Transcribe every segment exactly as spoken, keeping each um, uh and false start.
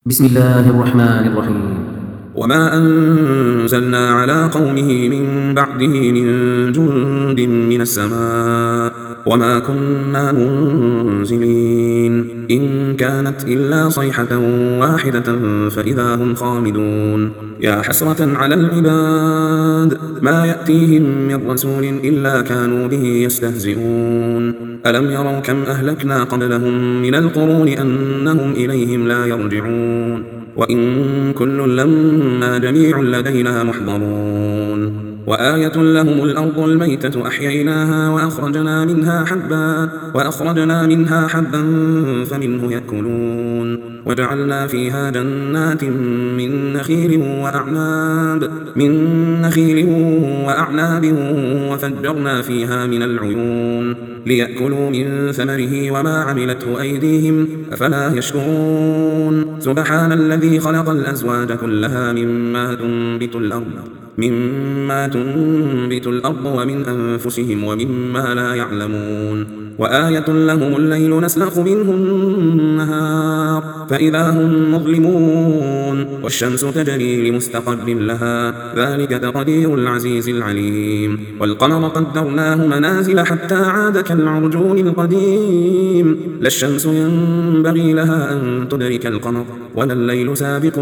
بسم الله الرحمن الرحيم. وما أنزلنا على قومه من بعده من جند من السماء وما كنا منزلين إن كانت إلا صيحة واحدة فإذا هم خامدون. يا حسرة على العباد ما يأتيهم من رسول إلا كانوا به يستهزئون. ألم يروا كم أهلكنا قبلهم من القرون أنهم إليهم لا يرجعون وإن كل لما جميع لدينا محضرون. وآية لهم الأرض الميتة أحييناها وأخرجنا منها حبا وأخرجنا منها حبا فمنه يأكلون وجعلنا فيها جنات من نخيل وأعناب من نخيل وأعناب وفجرنا فيها من العيون ليأكلوا من ثمره وما عملته أيديهم أفلا يشكرون. سبحان الذي خلق الأزواج كلها مما تنبت الأرض مما تنبت الأرض ومن أنفسهم ومما لا يعلمون. وآية لهم الليل نسلخ منه النهار فإذا هم مظلمون والشمس تجري لمستقر لها ذلك تقدير العزيز العليم. والقمر قدرناه منازل حتى عاد كالعرجون القديم لا الشمس ينبغي لها أن تدرك القمر ولا الليل سابق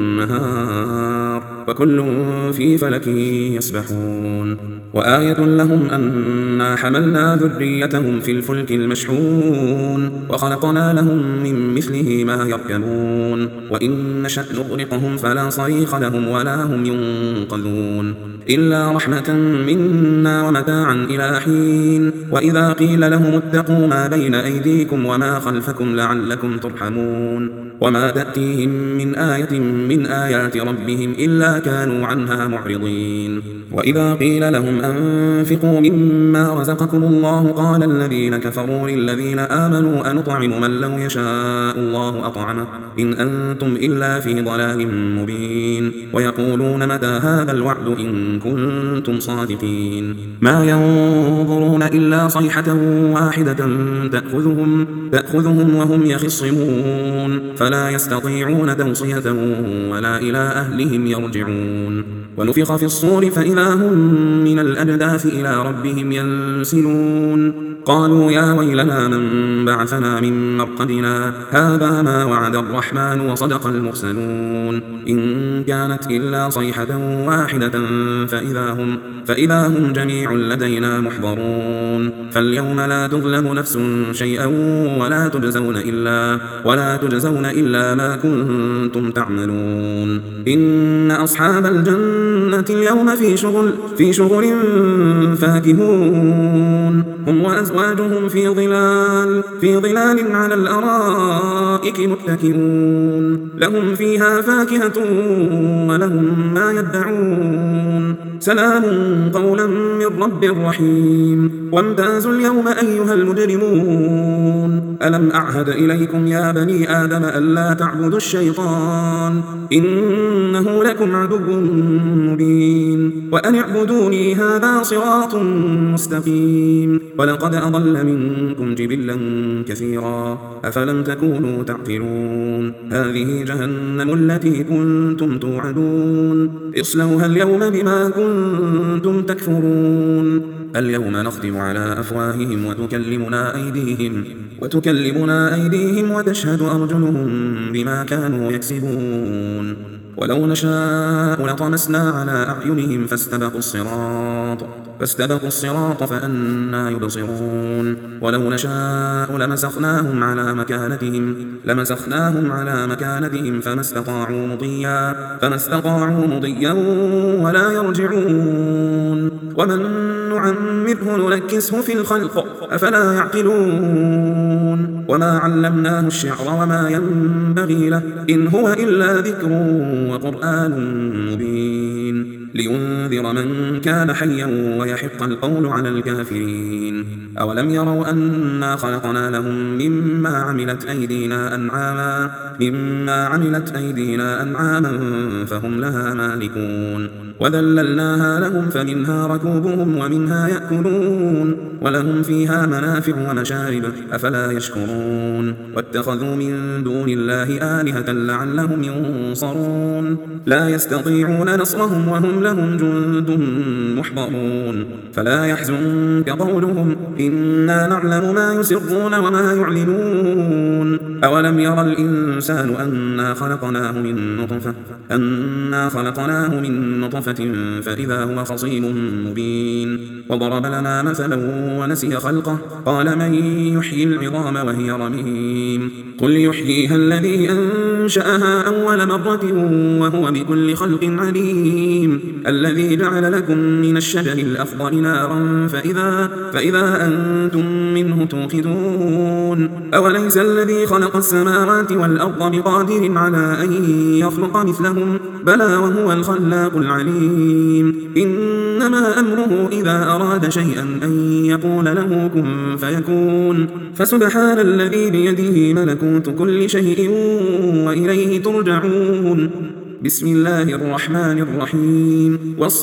النهار وكل في فلك يسبحون. وآية لهم أنا حملنا ذريتهم في الفلك المشحون وخلقنا لهم من مثله ما يركبون وإن نشأ نغرقهم فلا صريخ لهم ولا هم ينقذون إلا رحمة منا ومتاعا إلى حين. وإذا قيل لهم اتقوا ما بين أيديكم وما خلفكم لعلكم ترحمون وما تأتيهم من آية من آيات ربهم إلا كانوا عنها معرضين. وإذا قيل لهم أنفقوا مما رزقكم الله قال الذين كفروا للذين آمنوا أنطعم من لو يشاء الله أطعمه إن أنتم إلا في ضلال مبين. ويقولون متى هذا الوعد إن كنتم صادقين. ما ينظرون إلا صيحة واحدة تأخذهم, تأخذهم وهم يخصمون فلا يستطيعون توصية ولا إلى أهلهم يرجعون. ونفخ في الصور فإذا هم من الأجداث إلى ربهم ينسلون قالوا يا ويلنا من بعثنا من مرقدنا هذا ما وعد الرحمن وصدق المرسلون إن كانت إلا صيحة واحدة فإذا هم, فإذا هم جميع لدينا محضرون. فاليوم لا تظلم نفس شيئا ولا تجزون إلا, ولا تجزون إلا ما كنتم تعملون. إن أصحاب الجنة اليوم في شغل, في شغل فاكهون هم وأزواجهم في ظلال, في ظلال على الأرائك متكئون لهم فيها فاكهة ولهم ما يدعون سلام قولا من رب رحيم. وامتازوا اليوم أيها المجرمون ألم أعهد إليكم يا بني آدم ألا تعبدوا الشيطان إنه لكم عدو مبين وأن اعبدوني هذا صراط مستقيم. ولقد أضل منكم جبلا كثيرا أفلم تكونوا تعقلون. هذه جهنم التي كنتم توعدون اصلوها اليوم بما كنتم تكفرون. اليوم نختم على أفواههم وتكلمنا أيديهم, وتكلمنا أيديهم وتشهد أرجلهم بما كانوا يكسبون. ولو نشاء لطمسنا على أعينهم فاستبقوا الصراط, فاستبقوا الصراط فأنى يبصرون. ولو نشاء لمسخناهم على مكانتهم, لمسخناهم على مكانتهم فما استطاعوا مضيا, فما استطاعوا مضيا ولا يرجعون. ومن نعمره ننكسه في الخلق أفلا يعقلون. وما علمناه الشعر وما ينبغي له إن هو إلا ذكر وقرآن مبين. لينذر من كان حيا ويحق القول على الكافرين. أولم يروا أنا خلقنا لهم مما عملت أيدينا أنعاما مما عملت أيدينا أنعاما فهم لها مالكون وذللناها لهم فمنها ركوبهم ومنها يأكلون ولهم فيها منافع ومشارب أفلا يشكرون. واتخذوا من دون الله آلهة لعلهم ينصرون لا يستطيعون نصرهم وهم لهم جند محضرون. فلا يحزنك قولهم إنا نعلم ما يسرون وما يعلنون. أولم يرى الإنسان أنا خلقناه من نطفة أنا خلقناه من نطفة فإذا هو خصيم مبين. وضرب لنا مثلا ونسي خلقه قال من يحيي العظام وهي رميم قل يحييها الذي أنشأها أول مرة وهو بكل خلق عليم. الذي جعل لكم من الشجر الأخضر نارا فإذا, فإذا أنتم منه توقدون. أوليس الذي خلق السماوات والأرض بقادر على أن يخلق مثلهم بلى وهو الخلاق العليم. إنما أمره إذا أراد شيئا أن يقول له كن فيكون. فسبحان الذي بيده ملكوت كل شيء وإليه ترجعون. بسم الله الرحمن الرحيم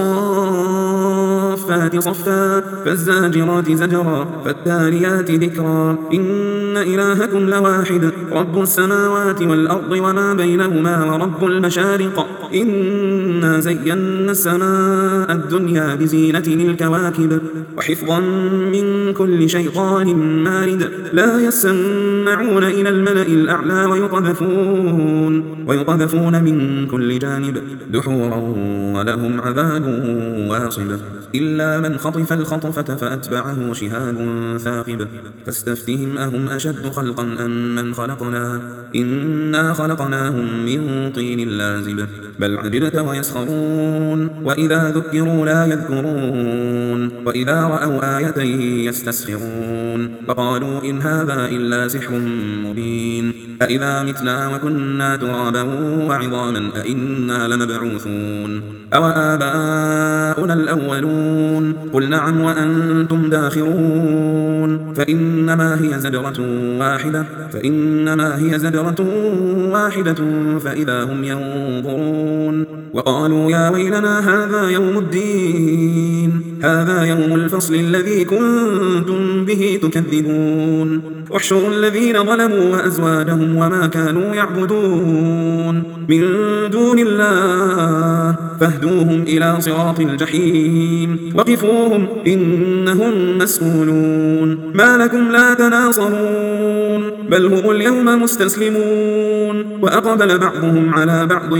والصافات صفا فالزاجرات زجرا فالتاليات ذكرا إن إلهكم لواحد رب السماوات والأرض وما بينهما ورب المشارق إنا زينا السماء الدنيا بزينة الكواكب وحفظا من كل شيطان مارد لا يسمعون إلى الملأ الأعلى ويقذفون, ويقذفون من كل جانب دحورا ولهم عذاب واصب إلا من خطف الخطفة فأتبعه شهاب ثاقب. فاستفتهم أهم أشد خلقا أم من خلقنا إنا خلقناهم من طين لازب بل عجبت ويسخرون وإذا ذكروا لا يذكرون وإذا رأوا آية يستسخرون وقالوا إن هذا إلا سحر مبين. أإذا متنا وكنا ترابا وعظاما أإنا لمبعوثون أو آباؤنا الأولون قل نعم وأنتم داخرون. فإنما هي زجرة واحدة فإنما هي زجرة واحدة فإذا هم ينظرون. وقالوا يا ويلنا هذا يوم الدين هذا يوم الفصل الذي كنتم به تكذبون. واحشروا الذين ظلموا وأزواجهم وما كانوا يعبدون من دون الله فاهدوهم إلى صراط الجحيم وقفوهم إنهم مسؤولون. ما لكم لا تناصرون بل هم اليوم مستسلمون. وأقبل بعضهم على بعض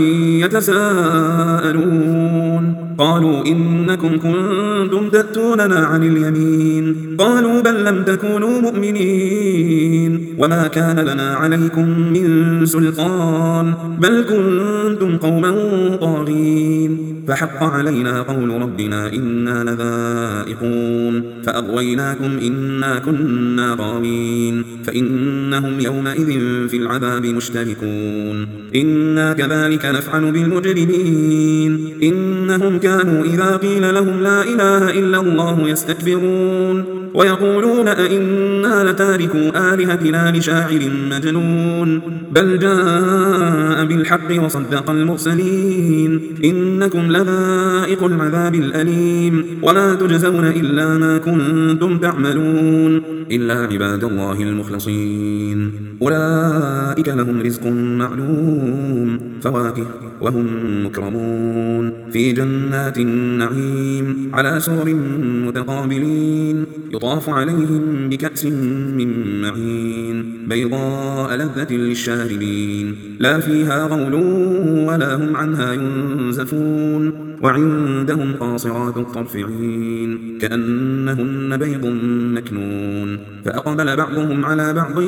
يتساءلون قالوا إنكم كنتم تأتوننا عن اليمين قالوا بل لم تكونوا مؤمنين وما كان لنا عليكم من سلطان بل كنتم قوما طاغين. فحق علينا قول ربنا إنا لذائقون فأغويناكم إنا كنا غاوين. فإنهم يومئذ في العذاب مشتركون إنا كذلك نفعل بالمجرمين إنهم كانوا إذا قيل لهم لا إله إلا الله يستكبرون ويقولون أئنا لتاركوا آلهتنا لشاعر مجنون بل جاء بالحق وصدق المرسلين إنكم لذائق العذاب الأليم وما تجزون إلا ما كنتم تعملون إلا عباد الله المخلصين أولئك لهم رزق معلوم فواكه وهم مكرمون في جنات النعيم على سرر متقابلين يطاف عليهم بكأس من معين بيضاء لذة للشاربين لا فيها غول ولا هم عنها ينزفون وعندهم قاصرات الطرف عين كأنهن بيض مكنون. فأقبل بعضهم على بعض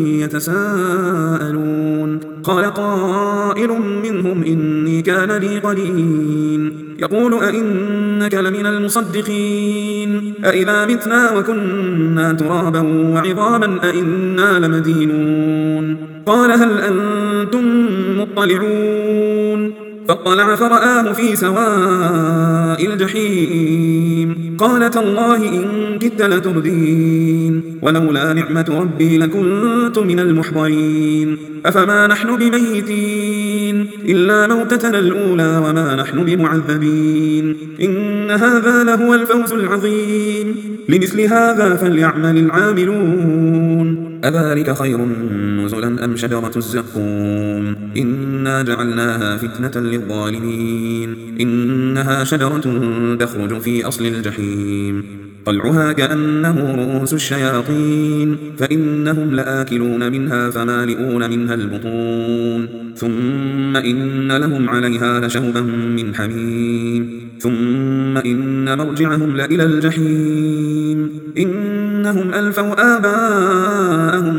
يتساءلون قال قائل منهم إني كان لي قرين يقول أئنك لمن المصدقين أئذا متنا وكنا ترابا وعظاما أئنا لمدينون قال هل أنتم مطلعون فاطلع فرآه في سواء الجحيم قال تالله إن كدت لتردين ولولا نعمة ربي لكنت من المحضرين أفما نحن بميتين إلا موتتنا الأولى وما نحن بمعذبين إن هذا لهو الفوز العظيم لمثل هذا فليعمل العاملون أذلك خير نزلا أم شجرة الزقوم إنا جعلناها فتنة للظالمين إنها شجرة تخرج في أصل الجحيم طلعها كأنه رؤوس الشياطين فإنهم لآكلون منها فمالئون منها البطون ثم إن لهم عليها لشوبا من حميم ثم إن مرجعهم لإلى الجحيم إنهم ألفوا آباءهم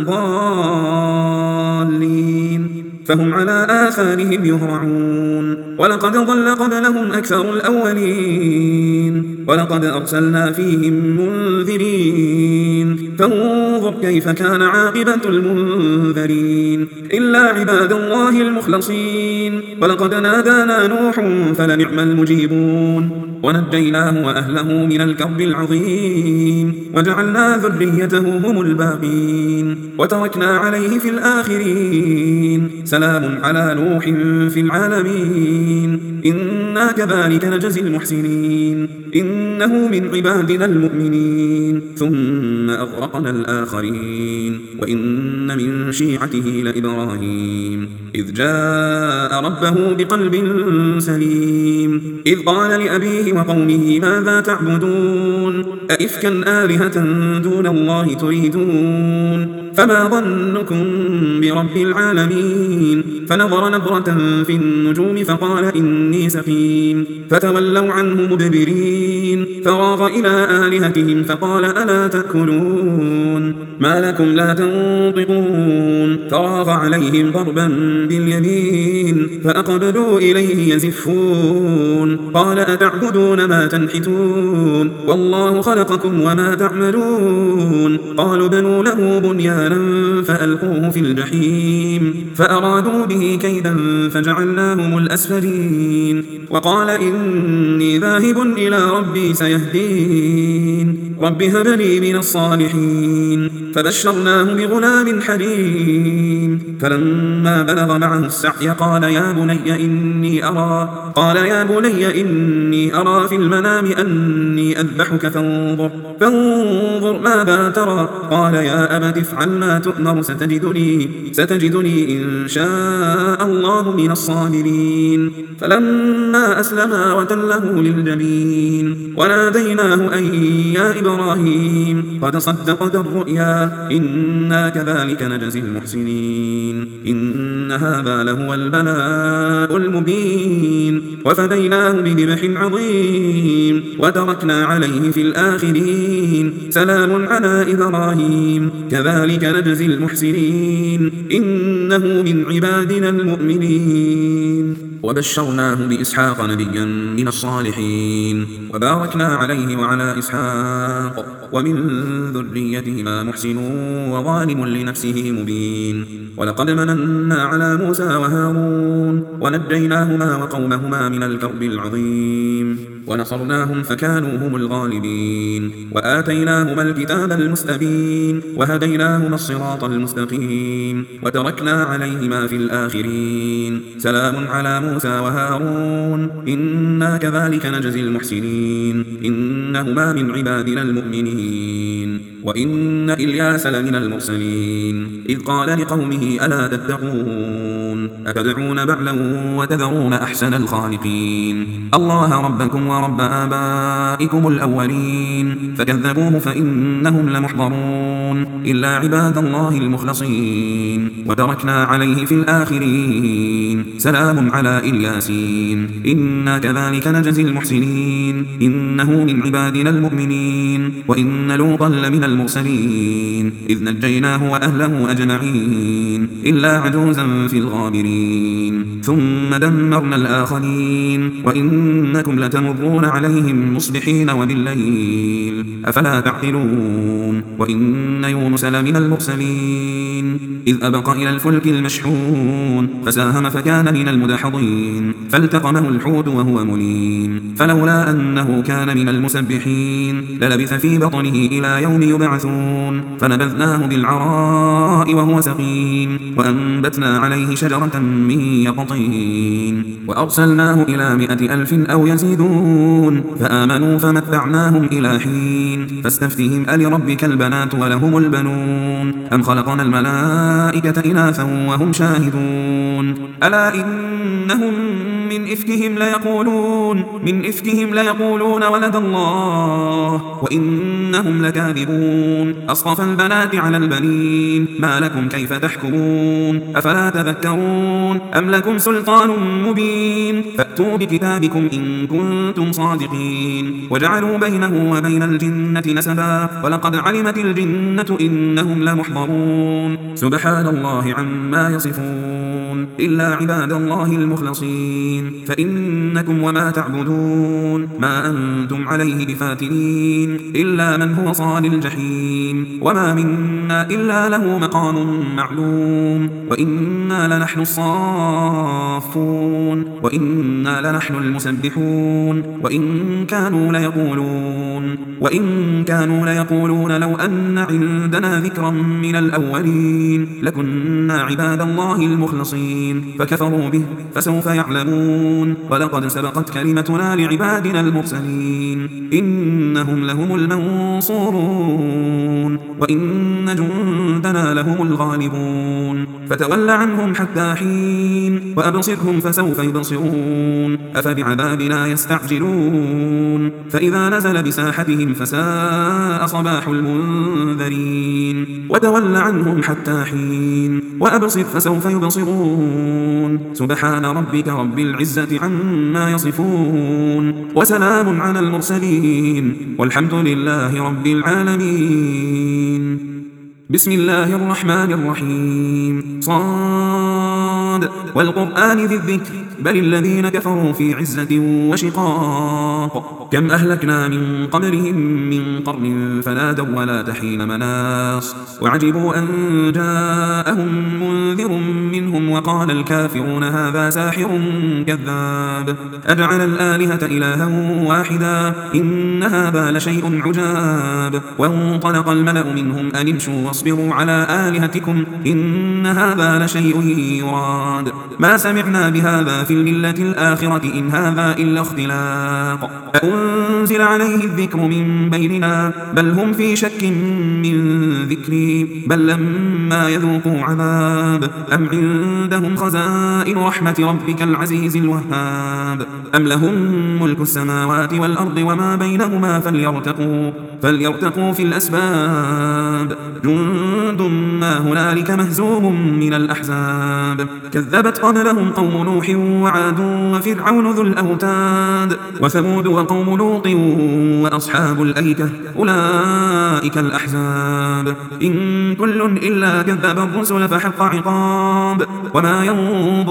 ضالين فهم على آثارهم يهرعون ولقد ضل قبلهم أكثر الأولين ولقد أرسلنا فيهم منذرين فانظر كيف كان عاقبة المنذرين إلا عباد الله المخلصين ولقد نادانا نوح فلنعم المجيبون ونجيناه وأهله من الكرب العظيم وجعلنا ذريته هم الباقين وتركنا عليه في الآخرين سلام على نوح في العالمين إنا كذلك نجزي المحسنين إنه من عبادنا المؤمنين ثم أغرقنا الآخرين وإن من شيعته لإبراهيم إذ جاء ربه بقلب سليم إذ قال لأبيه وقومه ماذا تعبدون أئفكا آلهة دون الله تريدون فما ظنكم برب العالمين فنظر نظرة في النجوم فقال إني سقيم فتولوا عنه مدبرين فراغ إلى آلهتهم فقال ألا تأكلون ما لكم لا تنطقون فراغ عليهم ضربا باليمين فأقبلوا إليه يزفون قال أتعبدون ما تنحتون والله خلقكم وما تعملون قالوا بنوا له بنيانا فألقوه في الجحيم فأرادوا به كيدا فجعلناهم الأسفلين وقال إني ذاهب إلى ربي سيهدين رب هب لي من الصالحين فبشرناه بغلام حليم فلما بلغ معه السعي قال يا بني إني أرى قال يا بني إني أرى في المنام أني أذبحك فانظر فانظر ماذا ترى قال يا أبت افعل ما تؤمر ستجدني ستجدني إن شاء الله من الصابرين فلما أسلما وتله للجبين وناديناه أن يا إبراهيم قد صدقت الرؤيا إنا كذلك نجزي المحسنين إن هذا لهو البلاء المبين وفديناه بذبح عظيم وتركنا عليه في الآخرين سلام على إبراهيم كذلك نجزي المحسنين إنه من عبادنا المؤمنين وبشرناه بإسحاق نبيا من الصالحين وباركنا عليه وعلى إسحاق ومن ذريتهما محسن وظالم لنفسه مبين ولقد مننا على موسى وهارون ونجيناهما وقومهما من الكرب العظيم ونصرناهم فكانوا هم الغالبين وآتيناهما الكتاب المستبين وهديناهما الصراط المستقيم وتركنا عليهما في الآخرين سلام على موسى وهارون إنا كذلك نجزي المحسنين إنهما من عبادنا المؤمنين وإن إلياس لمن المرسلين إذ قال لقومه ألا تتقون أتدعون بعلا وتذرون أحسن الخالقين الله ربكم ورب آبائكم الأولين فكذبوه فإنهم لمحضرون إلا عباد الله المخلصين وتركنا عليه في الآخرين سلام على إلياسين إنا كذلك نجزي المحسنين إنه من عبادنا المؤمنين وإن لوطا لمن من المرسلين إذ نجيناه وأهله أجمعين إلا عجوزا في الغابرين ثم دمرنا الآخرين وإنكم لتمرون عليهم مصبحين وبالليل أفلا تعقلون وإن يونس لمن المرسلين إذ أبق إلى الفلك المشحون فساهم فكان من المدحضين فالتقمه الحوت وهو مليم فلولا أنه كان من المسبحين للبث في بطنه إلى يوم يبعثون فنبذناه بالعراء وهو سقيم وأنبتنا عليه شجرة من يقطين وأرسلناه إلى مائة ألف أو يزيدون فآمنوا فمتعناهم إلى حين فاستفتهم ألربك البنات ولهم البنون أم خلقنا الملائكة إناثا وهم شاهدون ألا إنهم من إفكهم ليقولون من إفكهم ليقولون ولد الله وإنهم لكاذبون أصطفى البنات على البنين ما لكم كيف تحكمون أفلا تذكرون أم لكم سلطان مبين فأتوا بكتابكم إن كنتم صادقين وجعلوا بينه وبين الجنة نسبا ولقد علمت الجنة إنهم لمحضرون سبحان الله عما يصفون إلا عباد الله المخلصين فإنكم وما تعبدون ما أنتم عليه بفاتنين إلا من هو صال الجحيم وما منا إلا له مقام معلوم وإنا لنحن الصافون وإنا لنحن المسبحون وإن كانوا ليقولون وإن كانوا ليقولون لو أن عندنا ذكرا من الأولين لكنا عباد الله المخلصين فكفروا به فسوف يعلمون ولقد سبقت كلمتنا لعبادنا المرسلين إنهم لهم المنصورون وإن جندنا لهم الغالبون فتول عنهم حتى حين وأبصرهم فسوف يبصرون أفبعذابنا يستعجلون فإذا نزل بساحتهم فساء صباح المنذرين وتول عنهم حتى حين وأبصر فسوف يبصرون سبحان ربك رب العزة عما يصفون وسلام على المرسلين والحمد لله رب العالمين بسم الله الرحمن الرحيم صاد والقرآن ذي الذكر بل الذين كفروا في عزة وشقاق كم أهلكنا من قبلهم من قرن فنادوا ولا تحين مناص وعجبوا أن جاءهم منذر منهم وقال الكافرون هذا ساحر كذاب أجعل الآلهة إلها واحدا إن هذا لشيء عجاب وانطلق الملأ منهم أن امشوا واصبروا على آلهتكم إن هذا لشيء يراد ما سمعنا بهذا في الملة الآخرة إن هذا إلا اختلاق أنزل عليه الذكر من بيننا بل هم في شك من ذكري بل لما يذوقوا عذاب أم عندهم خزائن رحمة ربك العزيز الوهاب أم لهم ملك السماوات والأرض وما بينهما فليرتقوا فليرتقوا في الأسباب جند ما هنالك مهزوم من الأحزاب كذبت قبلهم قوم نوح وعاد وفرعون ذو الأوتاد وثمود وقوم لوط وأصحاب الأيكة أولئك الأحزاب إن كل إلا كذب الرسل فحق عقاب وما ينظر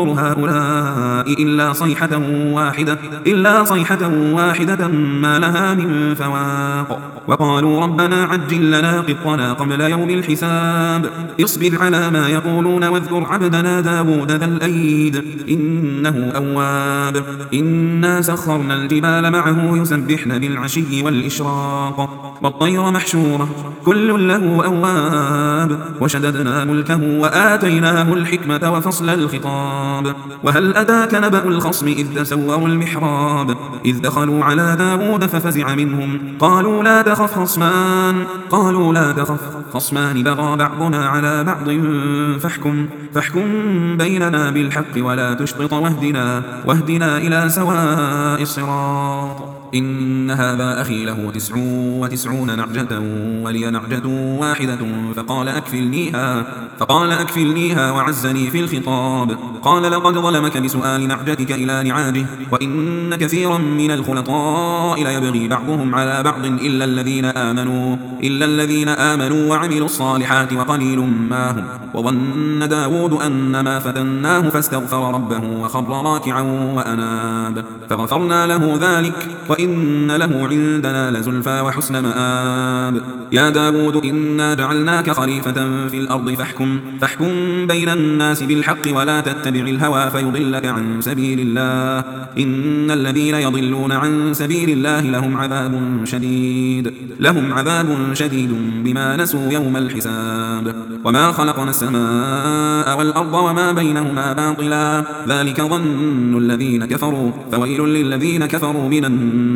هؤلاء إلا صيحة واحدة إلا صيحة واحدة ما لها من فواق وقالوا ربنا عجل لنا قطنا قبل يوم الحساب اصبر على ما يقولون واذكر عبدنا داود ذا الأيد إنه أواب إنا سخرنا الجبال معه يسبحن بالعشي والإشراق والطير محشورة كل له أواب وشددنا ملكه وآتيناه الحكمة وفصل الخطاب وهل أتاك نبأ الخصم إذ تسوروا المحراب إذ دخلوا على داود ففزع منهم قالوا لا تخف خصمان قالوا لا تخف خصمان بغى بعضنا على بعض فاحكم فاحكم بيننا بالحق ولا تشطط واهدنا واهدنا إلى سواء الصراط إن هذا أخي له تسع وتسعون نعجة ولي نعجة واحدة فقال أكفلنيها, فقال أكفلنيها وعزني في الخطاب. قال لقد ظلمك بسؤال نعجتك إلى نعاجه وإن كثيرا من الخلطاء ليبغي بعضهم على بعض إلا الذين آمنوا, إلا الذين آمنوا وعملوا الصالحات وقليل ما هم. وظن داود أن ما فتناه فاستغفر ربه وخر راكعا وأناب فغفرنا له ذلك وإن له عندنا لزلفى وحسن مآب. يا داود إنا جعلناك خليفة في الأرض فاحكم, فاحكم بين الناس بالحق ولا تتبع الهوى فيضلك عن سبيل الله إن الذين يضلون عن سبيل الله لهم عذاب شديد, لهم عذاب شديد بما نسوا يوم الحساب. وما خلقنا السماء والأرض وما بينهما باطلا ذلك ظن الذين كفروا فويل للذين كفروا من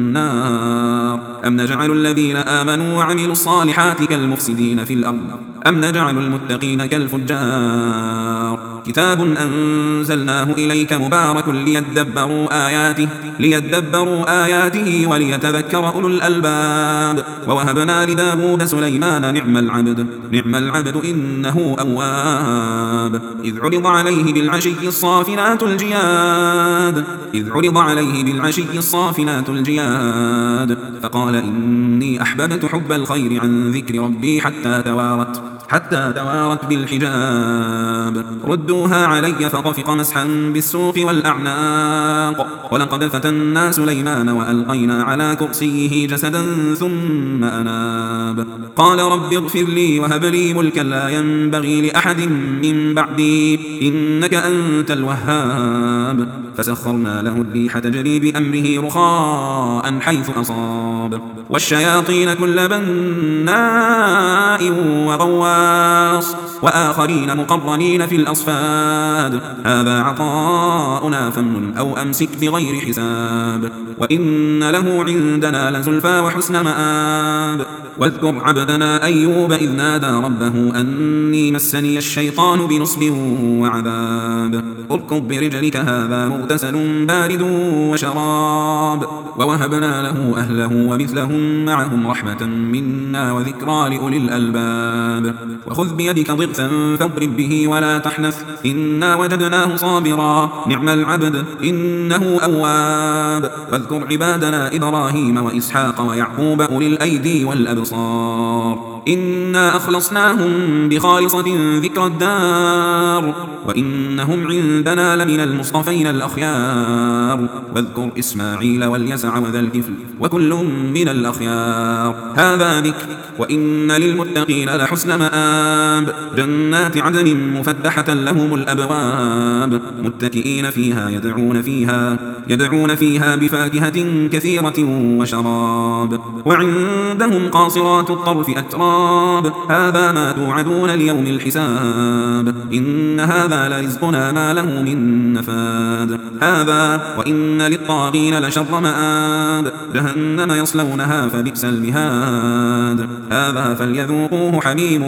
النار. أم نجعل الذين آمنوا وعملوا الصالحات كالمفسدين في الأرض أم نجعل المتقين كالفجار. كتاب أنزلناه إليك مبارك ليدبروا آياته, ليدبروا آياته وليتذكر أولو الألباب. ووهبنا لداود سليمان نعم العبد, نعم العبد إنه أواب. إذ عرض عليه بالعشي الصافنات الجياد, إذ عرض عليه بالعشي الصافنات الجياد فقال إني أحببت حب الخير عن ذكر ربي حتى توارت, حتى توارت بالحجاب. ردوها علي فطفق مسحا بالسوق والأعناق ولقد فتنا سليمان وألقينا على كرسيه جسدا ثم أناب. قال رب اغفر لي وهب لي ملكا لا ينبغي لأحد من بعدي إنك أنت الوهاب. فسخرنا له الريح تجري بأمره رخاء حيث أصاب والشياطين كل بناء وغواص وآخرين مقرنين في الأصفاد. هذا عطاؤنا فامنن أو أمسك بغير حساب وإن له عندنا لزلفى وحسن مآب. واذكر عبدنا أيوب إذ نادى ربه أني مسني الشيطان بنصب وعذاب. اركض برجلك هذا مغتسل بارد وشراب. ووهبنا له أهله ومثلهم معهم رحمة منا وذكرى لأولي الألباب. وخذ بيدك ضغثا فاضرب به ولا تحنث إنا وجدناه صابرا نعم العبد إنه أواب. واذكر عبادنا إبراهيم وإسحاق ويعقوب أولي الأيدي والأبصار إنا أخلصناهم بخالصة ذكر الدار وإنهم عندنا لمن المصطفين الأخيار. واذكر إسماعيل واليسع وذا الكفل وكل من الأخيار. هذا ذكر وإن للمتقين لحسن مآب. جنات عدن مفتحة لهم الأبواب متكئين فيها يدعون فيها, يدعون فيها بفاكهة كثيرة وشراب. وعندهم قاصرات الطرف أتراب. هذا ما توعدون ليوم الحساب إن هذا لرزقنا ما له من نفاد. هذا وإن للطاغين لشر مآب. جهنم يصلونها فبئس المهاد. هذا فليذوقوه حميم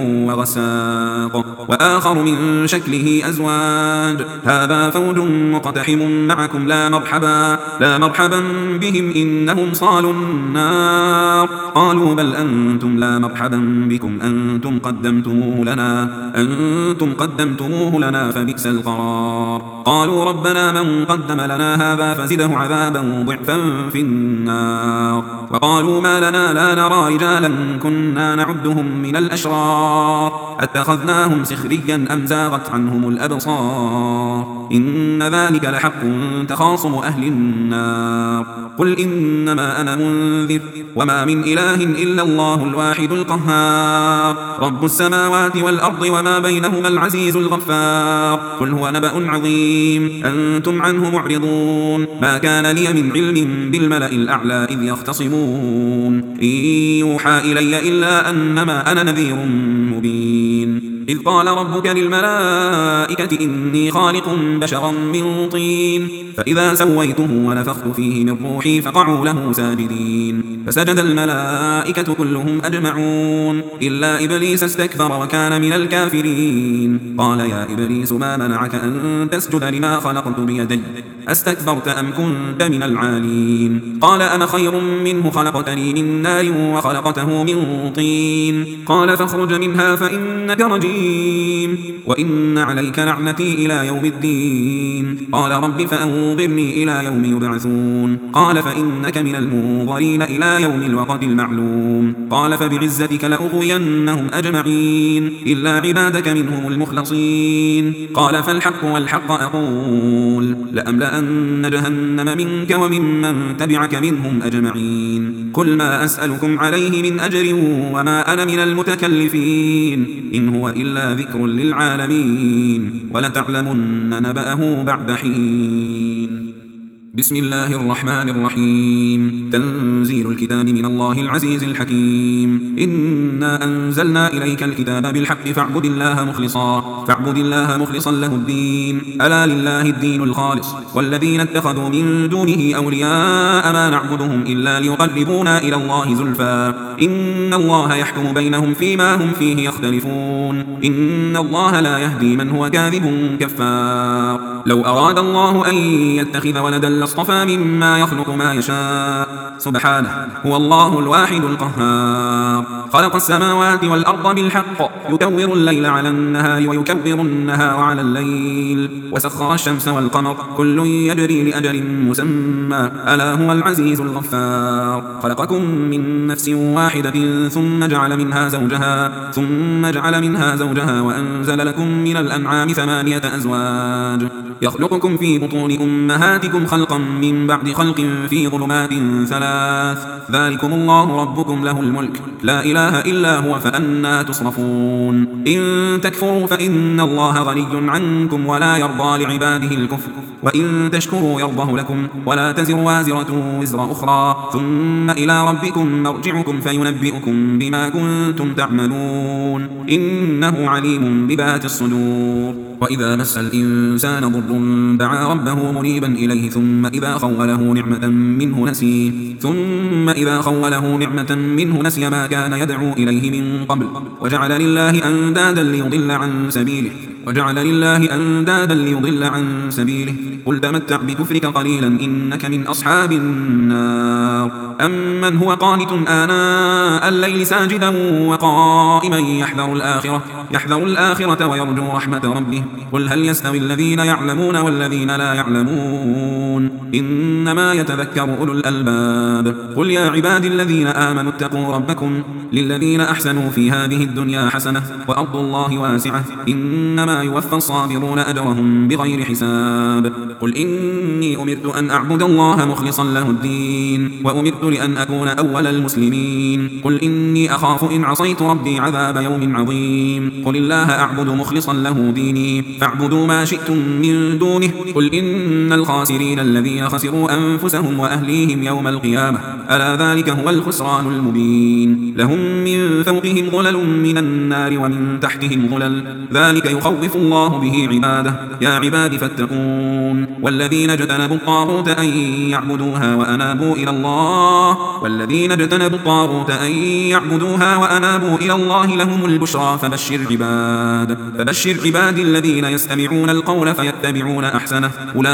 وغساق وآخر من شكله أزواج. هذا فوج مقتحم معكم لا مرحبا, لا مرحبا بهم إنهم صالوا النار. قالوا بل أنتم لا مرحبا بكم أنتم قدمتموه لنا, أنتم قدمتموه لنا فبئس القرار. قالوا ربنا من قدم لنا هذا فزده عذابا ضعفا في النار. وقالوا ما لنا لا نرى رجالا كنا نعدهم من الأشرار اتخذناهم سخريا أم زاغت عنهم الأبصار إن ذلك لحق تخاصم أهل النار. قل إنما أنا منذر وما من إله إلا الله الواحد القهار رب السماوات والأرض وما بينهما العزيز الغفار. قل هو نبأ عظيم أنتم عنه معرضون. ما كان لي من علم بالملأ الأعلى إذ يختصمون إن يوحى إلي إلا أنما أنا نذير مبين. إذ قال ربك للملائكة إني خالق بشرا من طين فإذا سويته ونفخت فيه من روحي فقعوا له ساجدين فسجد الملائكة كلهم أجمعون إلا إبليس استكبر وكان من الكافرين قال يا إبليس ما منعك أن تسجد لما خلقت بيدي أستكبرت أم كنت من العالين قال أنا خير منه خلقتني من نار وخلقته من طين قال فاخرج منها فإنك رجيم وإن عليك لعنتي إلى يوم الدين قال رب فأنظرني إلى يوم يبعثون قال فإنك من المنظرين إلى يوم الوقت المعلوم قال فبعزتك لأغوينهم أجمعين إلا عبادك منهم المخلصين قال فالحق والحق أقول لأملأن جهنم منك وممن تبعك منهم أجمعين قل ما أسألكم عليه من أجر وما أنا من المتكلفين إن هو إلا ذكر للعالمين ولتعلمن نبأه بعد حين بسم الله الرحمن الرحيم تنزيل الكتاب من الله العزيز الحكيم إنا أنزلنا إليك الكتاب بالحق فاعبد الله مخلصا فاعبد الله مخلصا له الدين ألا لله الدين الخالص والذين اتخذوا من دونه أولياء ما نعبدهم إلا ليقربونا إلى الله زلفى إن الله يحكم بينهم فيما هم فيه يختلفون إن الله لا يهدي من هو كاذب كفار لو أراد الله أن يتخذ ولدا لاصطفى مما يخلق ما يشاء سبحانه هو الله الواحد القهار خلق السماوات والأرض بالحق يكور الليل على النهار ويكبر النهار على الليل وسخر الشمس والقمر كل يجري لأجل مسمى ألا هو العزيز الغفار خلقكم من نفس واحدة ثم جعل منها زوجها ثم جعل منها زوجها وأنزل لكم من الأنعام ثمانية أزواج يخلقكم في بطون أمهاتكم خلقا من بعد خلق في ظلمات ثلاث ذلكم الله ربكم له الملك لا إله إلا هو فأنا تصرفون إن تكفروا فإن الله غني عنكم ولا يرضى لعباده الكفر وإن تشكروا يرضه لكم ولا تزر وازرة وزر أخرى ثم إلى ربكم مرجعكم فينبئكم بما كنتم تعملون إنه عليم بذات الصدور وإذا مس الإنسان ضر دعا ربه منيبا إليه ثم إذا خوله نعمة منه نسي ثم إذا خوله نعمة منه نسي ما كان يدعو إليه من قبل وجعل لله أندادا ليضل عن سبيله وجعل لله أندادا ليضل عن سبيله قل تمتع بكفرك قليلا إنك من أصحاب النار أمن هو قانت آناء الليل ساجدا وقائما يحذر الآخرة يحذر الآخرة ويرجو رحمة ربه قل هل يستوي الذين يعلمون والذين لا يعلمون إنما يتذكر أولو الألباب قل يا عبادي الذين آمنوا اتقوا ربكم للذين أحسنوا في هذه الدنيا حسنة وأرض الله واسعة إنما يوفى الصابرون أجرهم بغير حساب قل إني أمرت أن أعبد الله مخلصا له الدين وأمرت لأن أكون أول المسلمين قل إني أخاف إن عصيت ربي عذاب يوم عظيم قل الله أعبد مخلصا له ديني فاعبدوا ما شئتم من دونه قل إن الخاسرين الذين خسروا أنفسهم وأهليهم يوم القيامة ألا ذلك هو الخسران المبين لهم من فوقهم ظلل من النار ومن تحتهم ظلل ذلك يخوف الله به عباده يا عباد فاتقون والذين اجتنبوا الطاغوت أن يعبدوها وأنابوا إلى الله والذين اجتنبوا الطاغوت أن يعبدوها وأنابوا إلى الله لهم البشرى فبشر عباد فبشر عباد الذين يستمعون القول فيتبعون أحسنه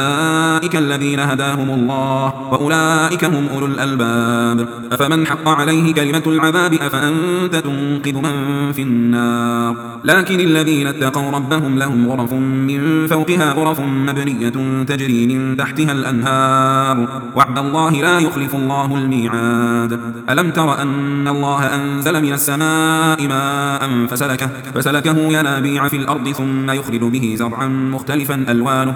أولئك الذين هداهم الله وأولئك هم أولو الألباب أفمن حق عليه كلمة العذاب أفأنت تنقذ من في النار لكن الذين اتقوا ربهم لهم غرف من فوقها غرف مبنية تجري من تحتها الأنهار وعد الله لا يخلف الله الميعاد ألم تر أن الله أنزل من السماء ماء فسلكه, فسلكه ينابيع في الأرض ثم يخرج به زرعا مختلفا ألوانه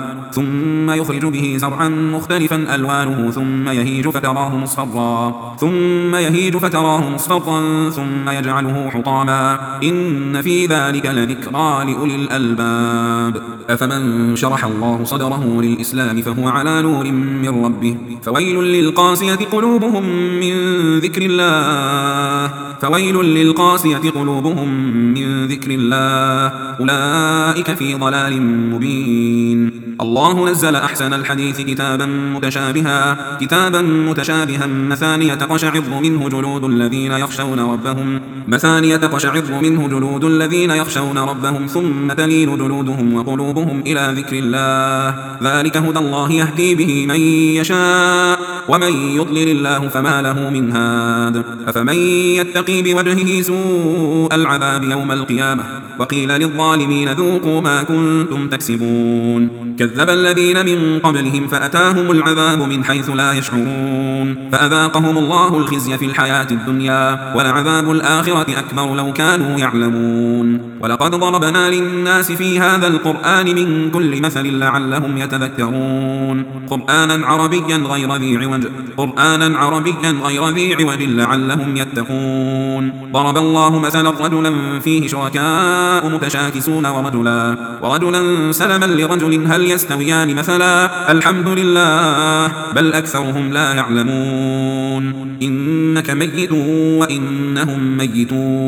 ثم يخرج به زرعا مختلفا ألوانه ثم يهيج فتراه مصفرا ثم يهيج فتراه مصفرا ثم يجعله حطاما إن في ذلك لذكرى لأولي الألباب أفمن شرح الله صدره للإسلام فهو على نور من ربه فويل للقاسية قلوبهم من ذكر الله فويل للقاسية قلوبهم من ذكر الله أولئك في ضلال مبين. الله نزل أحسن الحديث كتابا متشابها كتابا متشابها مثانية تقشعر منه جلود الذين يخشون ربهم مثانية تقشعر منه جلود الذين يخشون ربهم ثم تلين جلودهم وقلوبهم إلى ذكر الله ذلك هدى الله يهدي به من يشاء ومن يضلل الله فما له من هاد. أفمن يتقي بوجهه سوء العذاب يوم القيامة وقيل للظالمين ذوقوا ما كنتم تكسبون. كذب الذين من قبلهم فأتاهم العذاب من حيث لا يشعرون فأذاقهم الله الخزي في الحياة الدنيا ولعذاب الآخرة أكبر لو كانوا يعلمون. ولقد ضربنا للناس في هذا القرآن من كل مثل لعلهم يتذكرون قرآنا عربيا غير ذي عوج قرآنا عربيا غير ذي عوج لعلهم يتقون. ضرب الله مثلا رجلا فيه شركاء متشاكسون ورجلا ورجلا سلما لرجل هل يستويان مثلا الحمد لله بل أكثرهم لا يعلمون. إنك ميت وإنهم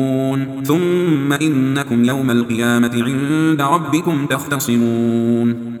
ميتون ثم إنكم يوم القيامة عند ربكم تختصمون.